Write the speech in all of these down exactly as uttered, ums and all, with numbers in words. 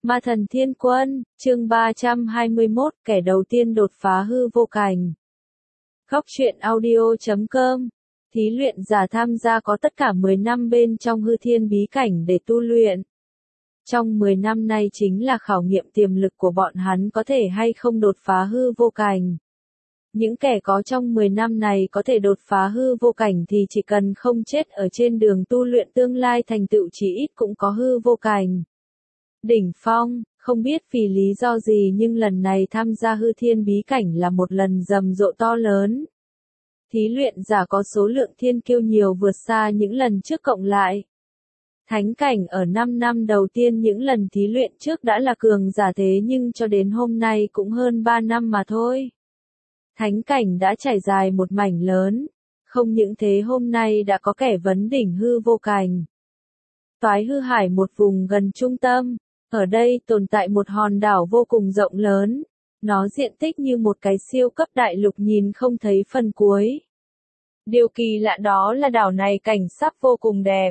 Ma thần thiên quân, chương ba trăm hai mươi mốt, kẻ đầu tiên đột phá hư vô cảnh. Góc truyện audio chấm com. Thí luyện giả tham gia có tất cả mười năm bên trong hư thiên bí cảnh để tu luyện. Trong mười năm nay chính là khảo nghiệm tiềm lực của bọn hắn có thể hay không đột phá hư vô cảnh. Những kẻ có trong mười năm này có thể đột phá hư vô cảnh thì chỉ cần không chết ở trên đường tu luyện tương lai thành tựu chí ít cũng có hư vô cảnh. Đỉnh phong, không biết vì lý do gì nhưng lần này tham gia hư thiên bí cảnh là một lần rầm rộ to lớn. Thí luyện giả có số lượng thiên kiêu nhiều vượt xa những lần trước cộng lại. Thánh cảnh ở năm năm đầu tiên những lần thí luyện trước đã là cường giả thế nhưng cho đến hôm nay cũng hơn ba năm mà thôi. Thánh cảnh đã trải dài một mảnh lớn, không những thế hôm nay đã có kẻ vấn đỉnh hư vô cảnh. Toái hư hải một vùng gần trung tâm, ở đây tồn tại một hòn đảo vô cùng rộng lớn, nó diện tích như một cái siêu cấp đại lục nhìn không thấy phần cuối. Điều kỳ lạ đó là đảo này cảnh sắc vô cùng đẹp.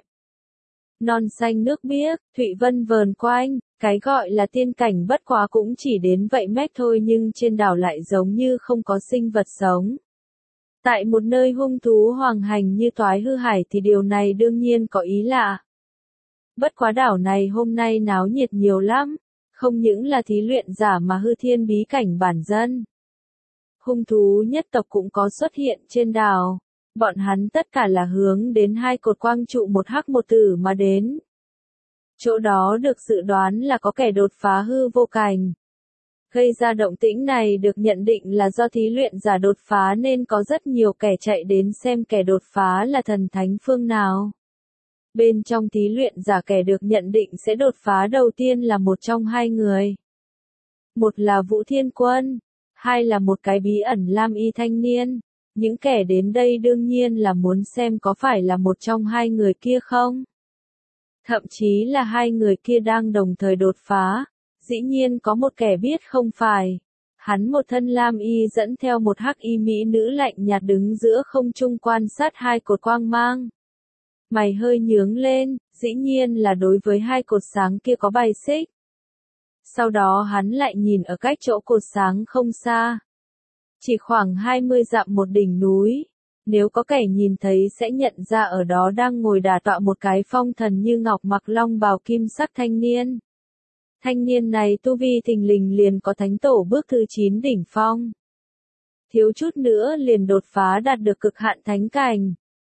Non xanh nước biếc, thủy vân vờn quanh, cái gọi là tiên cảnh bất quá cũng chỉ đến vậy mét thôi nhưng trên đảo lại giống như không có sinh vật sống. Tại một nơi hung thú hoàng hành như Toái hư hải thì điều này đương nhiên có ý lạ. Bất quá đảo này hôm nay náo nhiệt nhiều lắm, không những là thí luyện giả mà hư thiên bí cảnh bản dân. Hung thú nhất tộc cũng có xuất hiện trên đảo, bọn hắn tất cả là hướng đến hai cột quang trụ một hắc một tử mà đến. Chỗ đó được dự đoán là có kẻ đột phá hư vô cảnh. Gây ra động tĩnh này được nhận định là do thí luyện giả đột phá nên có rất nhiều kẻ chạy đến xem kẻ đột phá là thần thánh phương nào. Bên trong thí luyện giả kẻ được nhận định sẽ đột phá đầu tiên là một trong hai người. Một là Vũ Thiên Quân, hai là một cái bí ẩn lam y thanh niên. Những kẻ đến đây đương nhiên là muốn xem có phải là một trong hai người kia không. Thậm chí là hai người kia đang đồng thời đột phá, dĩ nhiên có một kẻ biết không phải. Hắn một thân lam y dẫn theo một hắc y mỹ nữ lạnh nhạt đứng giữa không trung quan sát hai cột quang mang. Mày hơi nhướng lên, dĩ nhiên là đối với hai cột sáng kia có bài xích. Sau đó hắn lại nhìn ở cách chỗ cột sáng không xa. Chỉ khoảng hai mươi dặm một đỉnh núi. Nếu có kẻ nhìn thấy sẽ nhận ra ở đó đang ngồi đả tọa một cái phong thần như ngọc mặc long bào kim sắc thanh niên. Thanh niên này tu vi thình lình liền có thánh tổ bước thứ chín đỉnh phong. Thiếu chút nữa liền đột phá đạt được cực hạn thánh cảnh.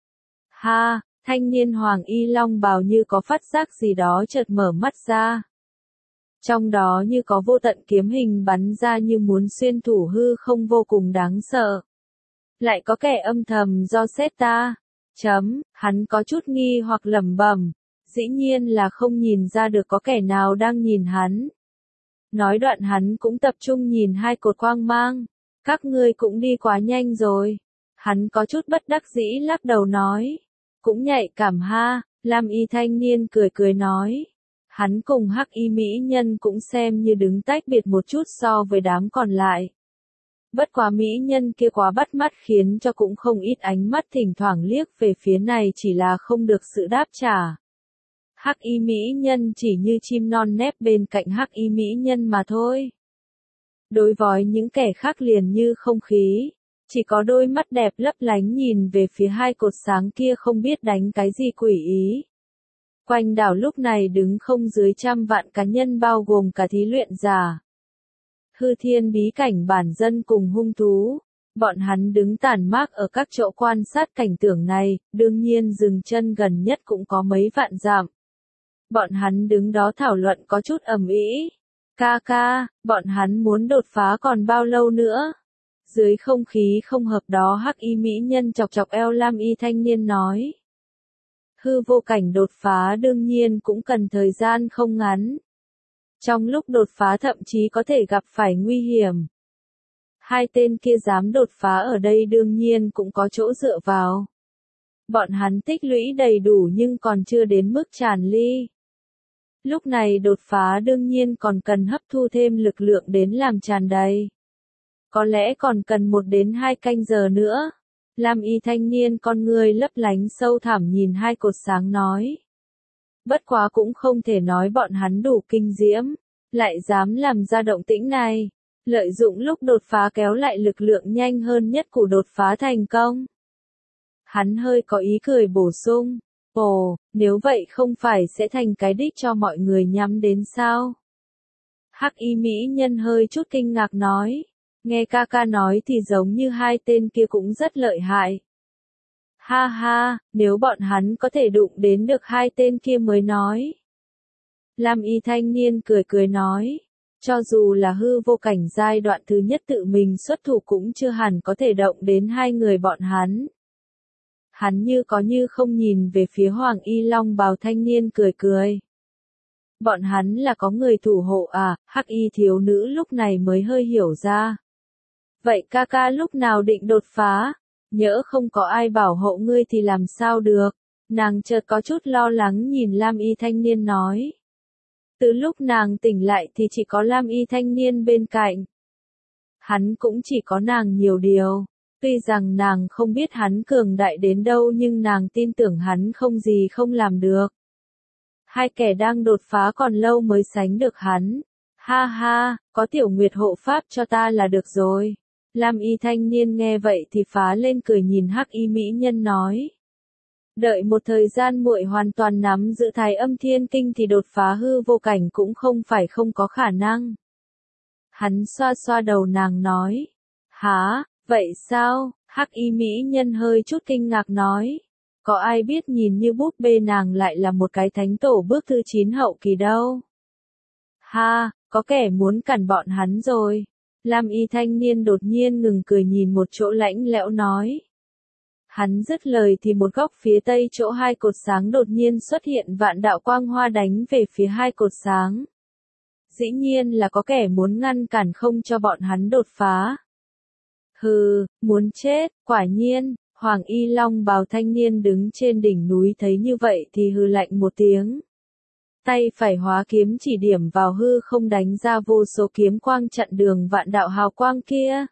Ha! Thanh niên hoàng y long bào như có phát giác gì đó chợt mở mắt ra. Trong đó như có vô tận kiếm hình bắn ra như muốn xuyên thủ hư không vô cùng đáng sợ. Lại có kẻ âm thầm do xét ta. Chấm, hắn có chút nghi hoặc lẩm bẩm, dĩ nhiên là không nhìn ra được có kẻ nào đang nhìn hắn. Nói đoạn hắn cũng tập trung nhìn hai cột quang mang. Các ngươi cũng đi quá nhanh rồi. Hắn có chút bất đắc dĩ lắc đầu nói. Cũng nhạy cảm ha, lam y thanh niên cười cười nói. Hắn cùng hắc y mỹ nhân cũng xem như đứng tách biệt một chút so với đám còn lại. Bất quá mỹ nhân kia quá bắt mắt khiến cho cũng không ít ánh mắt thỉnh thoảng liếc về phía này chỉ là không được sự đáp trả. Hắc y mỹ nhân chỉ như chim non nép bên cạnh hắc y mỹ nhân mà thôi. Đối với những kẻ khác liền như không khí. Chỉ có đôi mắt đẹp lấp lánh nhìn về phía hai cột sáng kia không biết đánh cái gì quỷ ý. Quanh đảo lúc này đứng không dưới trăm vạn cá nhân bao gồm cả thí luyện giả. Hư thiên bí cảnh bản dân cùng hung thú. Bọn hắn đứng tản mát ở các chỗ quan sát cảnh tượng này, đương nhiên dừng chân gần nhất cũng có mấy vạn dặm. Bọn hắn đứng đó thảo luận có chút ầm ĩ. Ca ca, bọn hắn muốn đột phá còn bao lâu nữa? Dưới không khí không hợp đó hắc y mỹ nhân chọc chọc eo lam y thanh niên nói. Hư vô cảnh đột phá đương nhiên cũng cần thời gian không ngắn. Trong lúc đột phá thậm chí có thể gặp phải nguy hiểm. Hai tên kia dám đột phá ở đây đương nhiên cũng có chỗ dựa vào. Bọn hắn tích lũy đầy đủ nhưng còn chưa đến mức tràn ly. Lúc này đột phá đương nhiên còn cần hấp thu thêm lực lượng đến làm tràn đầy. Có lẽ còn cần một đến hai canh giờ nữa. Lam y thanh niên con người lấp lánh sâu thẳm nhìn hai cột sáng nói. Bất quá cũng không thể nói bọn hắn đủ kinh diễm. lại dám làm ra động tĩnh này. Lợi dụng lúc đột phá kéo lại lực lượng nhanh hơn nhất của đột phá thành công. Hắn hơi có ý cười bổ sung. Ồ, nếu vậy không phải sẽ thành cái đích cho mọi người nhắm đến sao? Hắc y mỹ nhân hơi chút kinh ngạc nói. Nghe ca ca nói thì giống như hai tên kia cũng rất lợi hại. Ha ha, nếu bọn hắn có thể đụng đến được hai tên kia mới nói. Lam y thanh niên cười cười nói. Cho dù là hư vô cảnh giai đoạn thứ nhất tự mình xuất thủ cũng chưa hẳn có thể động đến hai người bọn hắn. Hắn như có như không nhìn về phía Hoàng Y Long bào thanh niên cười cười. Bọn hắn là có người thủ hộ à, hắc y thiếu nữ lúc này mới hơi hiểu ra. Vậy ca ca lúc nào định đột phá? Nhỡ không có ai bảo hộ ngươi thì làm sao được? Nàng chợt có chút lo lắng nhìn Lam y thanh niên nói. Từ lúc nàng tỉnh lại thì chỉ có Lam y thanh niên bên cạnh. Hắn cũng chỉ có nàng nhiều điều. Tuy rằng nàng không biết hắn cường đại đến đâu nhưng nàng tin tưởng hắn không gì không làm được. Hai kẻ đang đột phá còn lâu mới sánh được hắn. Ha ha, có tiểu nguyệt hộ pháp cho ta là được rồi. Lam y thanh niên nghe vậy thì phá lên cười nhìn hắc y mỹ nhân nói. Đợi một thời gian muội hoàn toàn nắm giữ thái âm thiên kinh thì đột phá hư vô cảnh cũng không phải không có khả năng. Hắn xoa xoa đầu nàng nói. Hả, vậy sao? Hắc y mỹ nhân hơi chút kinh ngạc nói. Có ai biết nhìn như búp bê nàng lại là một cái thánh tổ bước thứ chín hậu kỳ đâu. Ha, có kẻ muốn cản bọn hắn rồi. Lam y thanh niên đột nhiên ngừng cười nhìn một chỗ lãnh lẽo nói. Hắn dứt lời thì một góc phía tây chỗ hai cột sáng đột nhiên xuất hiện vạn đạo quang hoa đánh về phía hai cột sáng. Dĩ nhiên là có kẻ muốn ngăn cản không cho bọn hắn đột phá. Hừ, muốn chết, quả nhiên, Hoàng Y Long bào thanh niên đứng trên đỉnh núi thấy như vậy thì hừ lạnh một tiếng. Tay phải hóa kiếm chỉ điểm vào hư không đánh ra vô số kiếm quang chặn đường vạn đạo hào quang kia.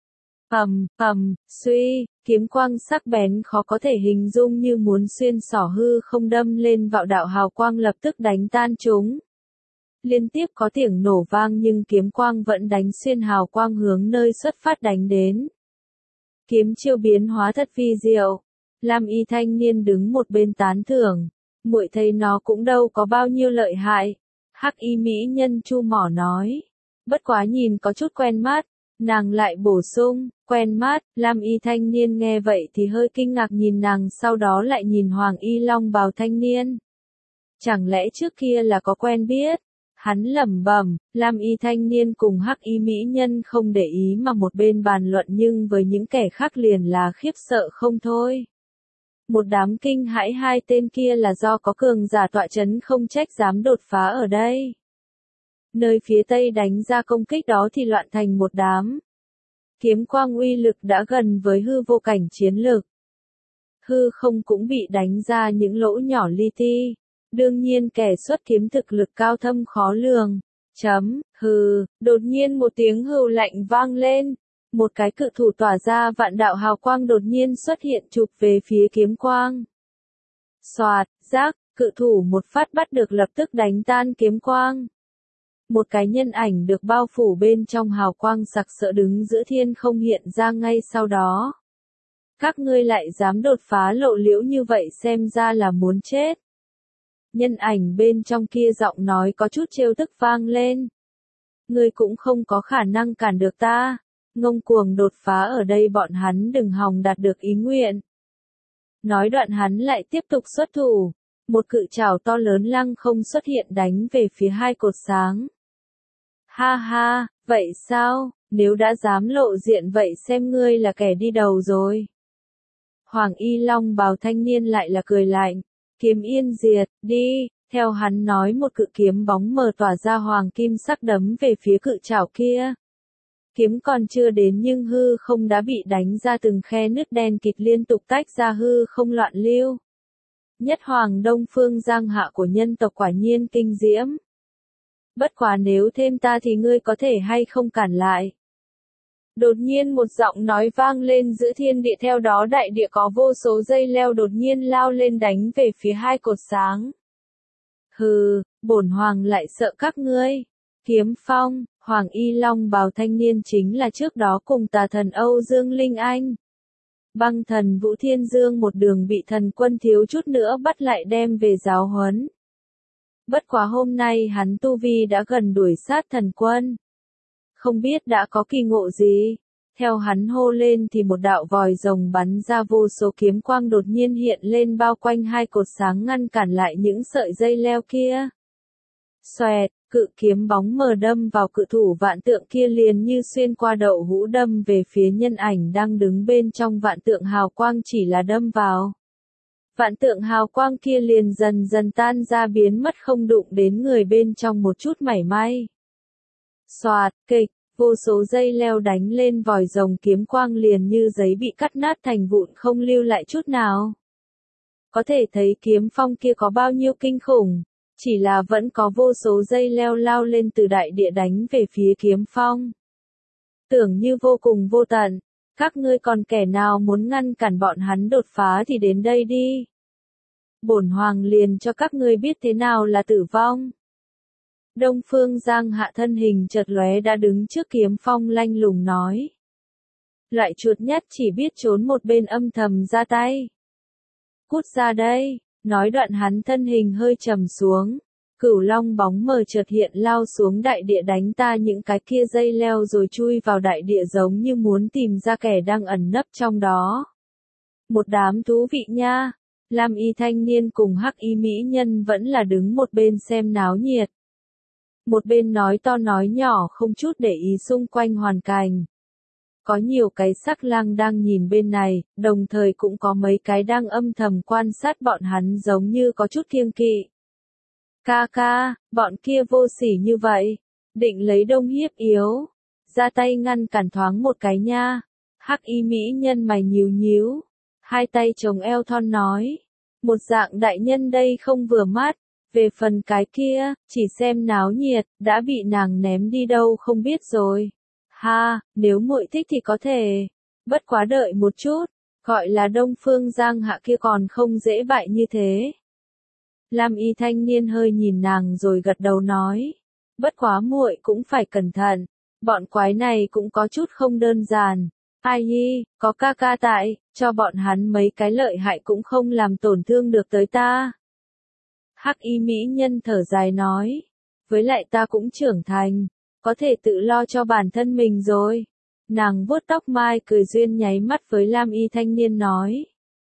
Ầm, ầm, suy, kiếm quang sắc bén khó có thể hình dung như muốn xuyên xỏ hư không đâm lên vào đạo hào quang lập tức đánh tan chúng. Liên tiếp có tiếng nổ vang nhưng kiếm quang vẫn đánh xuyên hào quang hướng nơi xuất phát đánh đến. Kiếm chiêu biến hóa thật phi diệu. Lam y thanh niên đứng một bên tán thưởng. Muội thấy nó cũng đâu có bao nhiêu lợi hại. Hắc y mỹ nhân chu mỏ nói. Bất quá nhìn có chút quen mắt. Nàng lại bổ sung, quen mắt. Lam y thanh niên nghe vậy thì hơi kinh ngạc nhìn nàng sau đó lại nhìn Hoàng Y Long bào thanh niên. Chẳng lẽ trước kia là có quen biết? Hắn lẩm bẩm, Lam y thanh niên cùng hắc y mỹ nhân không để ý mà một bên bàn luận nhưng với những kẻ khác liền là khiếp sợ không thôi. Một đám kinh hãi hai tên kia là do có cường giả tọa chấn không trách dám đột phá ở đây. Nơi phía tây đánh ra công kích đó thì loạn thành một đám. Kiếm quang uy lực đã gần với hư vô cảnh chiến lực. Hư không cũng bị đánh ra những lỗ nhỏ li ti. Đương nhiên kẻ xuất kiếm thực lực cao thâm khó lường. Chấm, hừ, đột nhiên một tiếng hừ lạnh vang lên. Một cái cự thủ tỏa ra vạn đạo hào quang đột nhiên xuất hiện chụp về phía kiếm quang. Xoạt, rác, cự thủ một phát bắt được lập tức đánh tan kiếm quang. Một cái nhân ảnh được bao phủ bên trong hào quang sặc sỡ đứng giữa thiên không hiện ra ngay sau đó. Các ngươi lại dám đột phá lộ liễu như vậy xem ra là muốn chết. Nhân ảnh bên trong kia giọng nói có chút trêu tức vang lên. Ngươi cũng không có khả năng cản được ta. Ngông cuồng đột phá ở đây bọn hắn đừng hòng đạt được ý nguyện. Nói đoạn hắn lại tiếp tục xuất thủ. Một cự trảo to lớn lăng không xuất hiện đánh về phía hai cột sáng. Ha ha, vậy sao, nếu đã dám lộ diện vậy xem ngươi là kẻ đi đầu rồi. Hoàng Y Long bào thanh niên lại là cười lạnh. Kiếm yên diệt, đi, theo hắn nói một cự kiếm bóng mờ tỏa ra hoàng kim sắc đấm về phía cự trảo kia. Kiếm còn chưa đến nhưng hư không đã bị đánh ra từng khe nứt đen kịt liên tục tách ra hư không loạn lưu. Nhất hoàng đông phương giang hạ của nhân tộc quả nhiên kinh diễm. Bất quá nếu thêm ta thì ngươi có thể hay không cản lại. Đột nhiên một giọng nói vang lên giữa thiên địa theo đó đại địa có vô số dây leo đột nhiên lao lên đánh về phía hai cột sáng. Hừ, bổn hoàng lại sợ các ngươi. Kiếm Phong, Hoàng Y Long bào thanh niên chính là trước đó cùng tà thần Âu Dương Linh Anh. Băng thần Vũ Thiên Dương một đường bị thần quân thiếu chút nữa bắt lại đem về giáo huấn. Bất quá hôm nay hắn tu vi đã gần đuổi sát thần quân. Không biết đã có kỳ ngộ gì. Theo hắn hô lên thì một đạo vòi rồng bắn ra vô số kiếm quang đột nhiên hiện lên bao quanh hai cột sáng ngăn cản lại những sợi dây leo kia. Xoẹt, cự kiếm bóng mờ đâm vào cự thủ vạn tượng kia liền như xuyên qua đậu hũ đâm về phía nhân ảnh đang đứng bên trong vạn tượng hào quang chỉ là đâm vào. Vạn tượng hào quang kia liền dần dần tan ra biến mất không đụng đến người bên trong một chút mảy may. Xoạt, kịch, vô số dây leo đánh lên vòi rồng kiếm quang liền như giấy bị cắt nát thành vụn không lưu lại chút nào. Có thể thấy kiếm phong kia có bao nhiêu kinh khủng, chỉ là vẫn có vô số dây leo lao lên từ đại địa đánh về phía kiếm phong. Tưởng như vô cùng vô tận, các ngươi còn kẻ nào muốn ngăn cản bọn hắn đột phá thì đến đây đi. Bổn hoàng liền cho các ngươi biết thế nào là tử vong. Đông Phương Giang Hạ thân hình chợt lóe đã đứng trước kiếm phong lanh lùng nói. Loại chuột nhất chỉ biết trốn một bên âm thầm ra tay. Cút ra đây, nói đoạn hắn thân hình hơi trầm xuống. Cửu long bóng mờ chợt hiện lao xuống đại địa đánh ta những cái kia dây leo rồi chui vào đại địa giống như muốn tìm ra kẻ đang ẩn nấp trong đó. Một đám thú vị nha. Lam y thanh niên cùng hắc y mỹ nhân vẫn là đứng một bên xem náo nhiệt. Một bên nói to nói nhỏ không chút để ý xung quanh hoàn cảnh. Có nhiều cái sắc lang đang nhìn bên này, đồng thời cũng có mấy cái đang âm thầm quan sát bọn hắn giống như có chút kiêng kỵ. Ca ca, bọn kia vô sỉ như vậy, định lấy đông hiếp yếu, ra tay ngăn cản thoáng một cái nha. Hắc y mỹ nhân mày nhíu nhíu, hai tay chồng eo thon nói, một dạng đại nhân đây không vừa mắt. Về phần cái kia, chỉ xem náo nhiệt, đã bị nàng ném đi đâu không biết rồi. Ha, nếu muội thích thì có thể. Bất quá đợi một chút, gọi là Đông Phương Giang Hạ kia còn không dễ bại như thế. Lam y thanh niên hơi nhìn nàng rồi gật đầu nói. Bất quá muội cũng phải cẩn thận, bọn quái này cũng có chút không đơn giản. Ai hi, có ca ca tại, cho bọn hắn mấy cái lợi hại cũng không làm tổn thương được tới ta. Hắc y mỹ nhân thở dài nói, với lại ta cũng trưởng thành, có thể tự lo cho bản thân mình rồi. Nàng vuốt tóc mai cười duyên nháy mắt với Lam y thanh niên nói.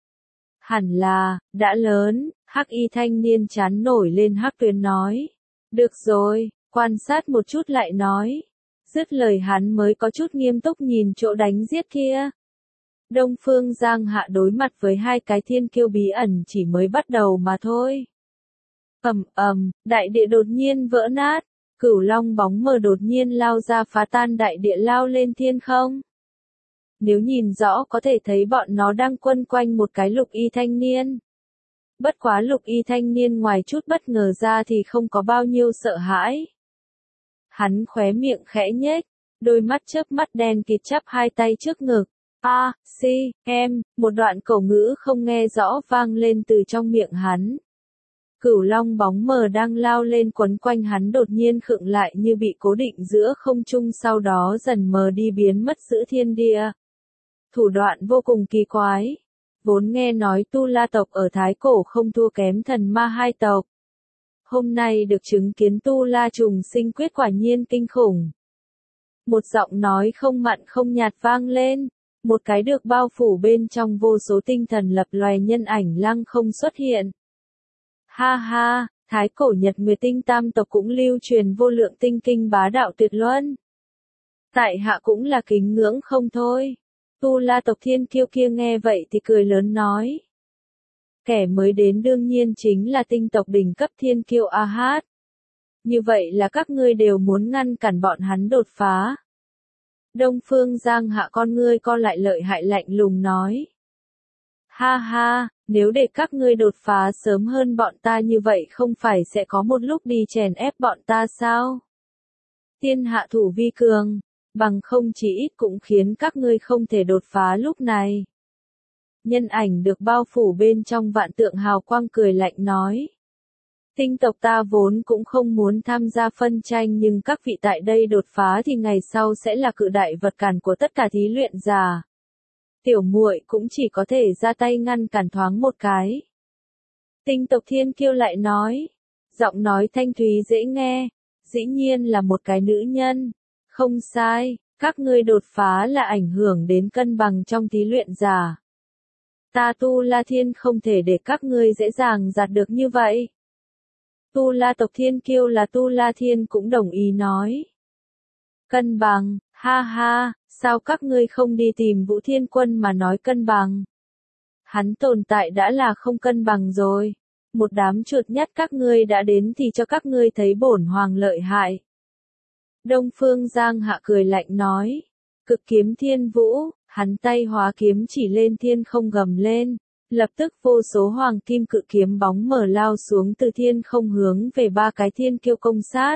Hẳn là, đã lớn, Hắc y thanh niên chán nổi lên hắc tuyến nói. Được rồi, quan sát một chút lại nói. Dứt lời hắn mới có chút nghiêm túc nhìn chỗ đánh giết kia. Đông Phương Giang Hạ đối mặt với hai cái thiên kiêu bí ẩn chỉ mới bắt đầu mà thôi. Ầm ầm, đại địa đột nhiên vỡ nát, cửu long bóng mờ đột nhiên lao ra phá tan đại địa lao lên thiên không. Nếu nhìn rõ có thể thấy bọn nó đang quấn quanh một cái lục y thanh niên. Bất quá lục y thanh niên ngoài chút bất ngờ ra thì không có bao nhiêu sợ hãi. Hắn khóe miệng khẽ nhếch, đôi mắt chớp mắt đen kịt chắp hai tay trước ngực. A, si, em, một đoạn cổ ngữ không nghe rõ vang lên từ trong miệng hắn. Cửu long bóng mờ đang lao lên quấn quanh hắn đột nhiên khựng lại như bị cố định giữa không trung sau đó dần mờ đi biến mất giữa thiên địa. Thủ đoạn vô cùng kỳ quái. Vốn nghe nói Tu La tộc ở Thái Cổ không thua kém thần ma hai tộc. Hôm nay được chứng kiến Tu La trùng sinh quyết quả nhiên kinh khủng. Một giọng nói không mặn không nhạt vang lên. Một cái được bao phủ bên trong vô số tinh thần lập loài nhân ảnh lăng không xuất hiện. Ha ha, Thái Cổ Nhật Nguyệt Tinh tam tộc cũng lưu truyền vô lượng tinh kinh bá đạo tuyệt luân. Tại hạ cũng là kính ngưỡng không thôi. Tu La tộc thiên kiêu kia nghe vậy thì cười lớn nói. Kẻ mới đến đương nhiên chính là tinh tộc đỉnh cấp thiên kiêu A Hát. Như vậy là các ngươi đều muốn ngăn cản bọn hắn đột phá. Đông Phương Giang Hạ con ngươi co lại lợi hại lạnh lùng nói. Ha ha, nếu để các ngươi đột phá sớm hơn bọn ta như vậy không phải sẽ có một lúc đi chèn ép bọn ta sao? Thiên hạ thủ vi cường, bằng không chỉ ít cũng khiến các ngươi không thể đột phá lúc này. Nhân ảnh được bao phủ bên trong vạn tượng hào quang cười lạnh nói. Tinh tộc ta vốn cũng không muốn tham gia phân tranh nhưng các vị tại đây đột phá thì ngày sau sẽ là cự đại vật cản của tất cả thí luyện giả. Tiểu muội cũng chỉ có thể ra tay ngăn cản thoáng một cái. Tinh tộc thiên kiêu lại nói. Giọng nói thanh thúy dễ nghe. Dĩ nhiên là một cái nữ nhân. Không sai, các ngươi đột phá là ảnh hưởng đến cân bằng trong thí luyện giả. Ta Tu La Thiên không thể để các ngươi dễ dàng gạt được như vậy. Tu La tộc thiên kiêu là Tu La Thiên cũng đồng ý nói. Cân bằng, ha ha, sao các ngươi không đi tìm Vũ Thiên Quân mà nói cân bằng? Hắn tồn tại đã là không cân bằng rồi. Một đám chuột nhắt các ngươi đã đến thì cho các ngươi thấy bổn hoàng lợi hại. Đông Phương Giang Hạ cười lạnh nói. Cực kiếm thiên vũ, hắn tay hóa kiếm chỉ lên thiên không gầm lên. Lập tức vô số hoàng kim cự kiếm bóng mở lao xuống từ thiên không hướng về ba cái thiên kiêu công sát.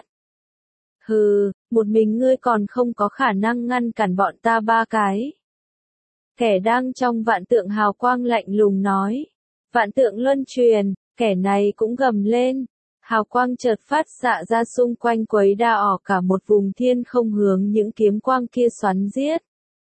Hừ, một mình ngươi còn không có khả năng ngăn cản bọn ta ba cái. Kẻ đang trong vạn tượng hào quang lạnh lùng nói. Vạn tượng luân truyền, kẻ này cũng gầm lên. Hào quang chợt phát xạ ra xung quanh quấy đa ỏ cả một vùng thiên không hướng những kiếm quang kia xoắn giết.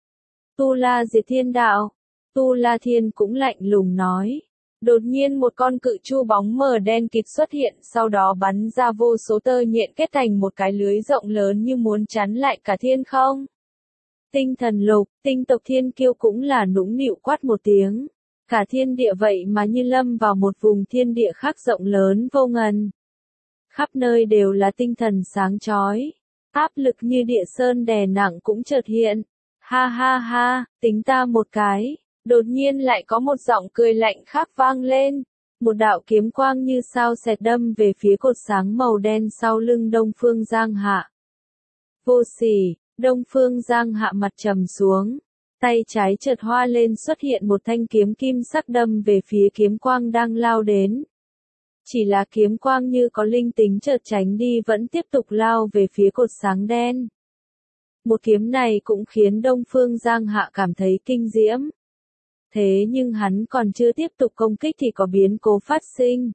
Tu La diệt thiên đạo. Tu La Thiên cũng lạnh lùng nói. Đột nhiên một con cự chu bóng mờ đen kịt xuất hiện, sau đó bắn ra vô số tơ nhện kết thành một cái lưới rộng lớn như muốn chắn lại cả thiên không. Tinh thần lục, tinh tộc thiên kiêu cũng là nũng nịu quát một tiếng. Cả thiên địa vậy mà như lâm vào một vùng thiên địa khác rộng lớn vô ngần. Khắp nơi đều là tinh thần sáng chói. Áp lực như địa sơn đè nặng cũng chợt hiện. Ha ha ha, tính ta một cái. Đột nhiên lại có một giọng cười lạnh khác vang lên. Một đạo kiếm quang như sao xẹt đâm về phía cột sáng màu đen sau lưng Đông Phương Giang Hạ. Vô sỉ, Đông Phương Giang Hạ mặt trầm xuống. Tay trái chợt hoa lên xuất hiện một thanh kiếm kim sắc đâm về phía kiếm quang đang lao đến. Chỉ là kiếm quang như có linh tính chợt tránh đi vẫn tiếp tục lao về phía cột sáng đen. Một kiếm này cũng khiến Đông Phương Giang Hạ cảm thấy kinh diễm. Thế nhưng hắn còn chưa tiếp tục công kích thì có biến cố phát sinh.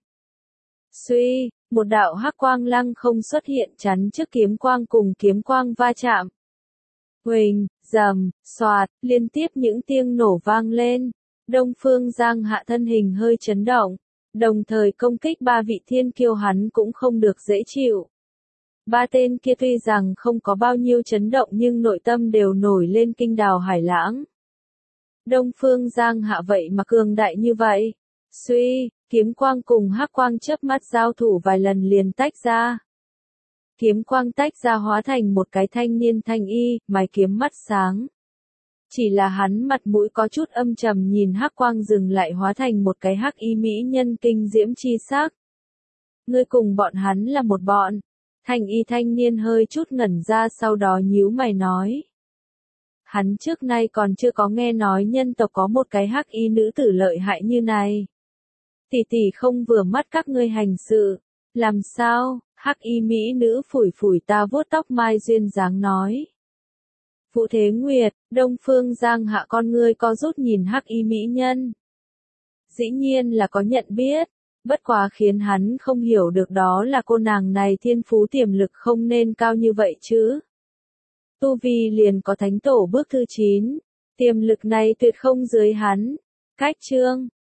Suy, một đạo hắc quang lăng không xuất hiện chắn trước kiếm quang cùng kiếm quang va chạm. Huỳnh, rầm, xoạt, liên tiếp những tiếng nổ vang lên. Đông Phương Giang Hạ thân hình hơi chấn động. Đồng thời công kích ba vị thiên kiêu hắn cũng không được dễ chịu. Ba tên kia tuy rằng không có bao nhiêu chấn động nhưng nội tâm đều nổi lên kinh đào hải lãng. Đông Phương Giang Hạ vậy mà cường đại như vậy. Suy, kiếm quang cùng hắc quang chớp mắt giao thủ vài lần liền tách ra. Kiếm quang tách ra hóa thành một cái thanh niên thanh y, mày kiếm mắt sáng. Chỉ là hắn mặt mũi có chút âm trầm nhìn hắc quang dừng lại hóa thành một cái hắc y mỹ nhân kinh diễm chi sắc. Ngươi cùng bọn hắn là một bọn. Thanh y thanh niên hơi chút ngẩn ra sau đó nhíu mày nói. Hắn trước nay còn chưa có nghe nói nhân tộc có một cái hắc y nữ tử lợi hại như này. Tỷ tỷ không vừa mắt các ngươi hành sự. Làm sao? Hắc y mỹ nữ phủi phủi ta vuốt tóc mai duyên dáng nói. Vũ Thế Nguyệt, Đông Phương Giang Hạ con ngươi co rút nhìn hắc y mỹ nhân. Dĩ nhiên là có nhận biết, bất quá khiến hắn không hiểu được đó là cô nàng này thiên phú tiềm lực không nên cao như vậy chứ. Tu vi liền có thánh tổ bước thứ chín, tiềm lực này tuyệt không dưới hắn. Cách chương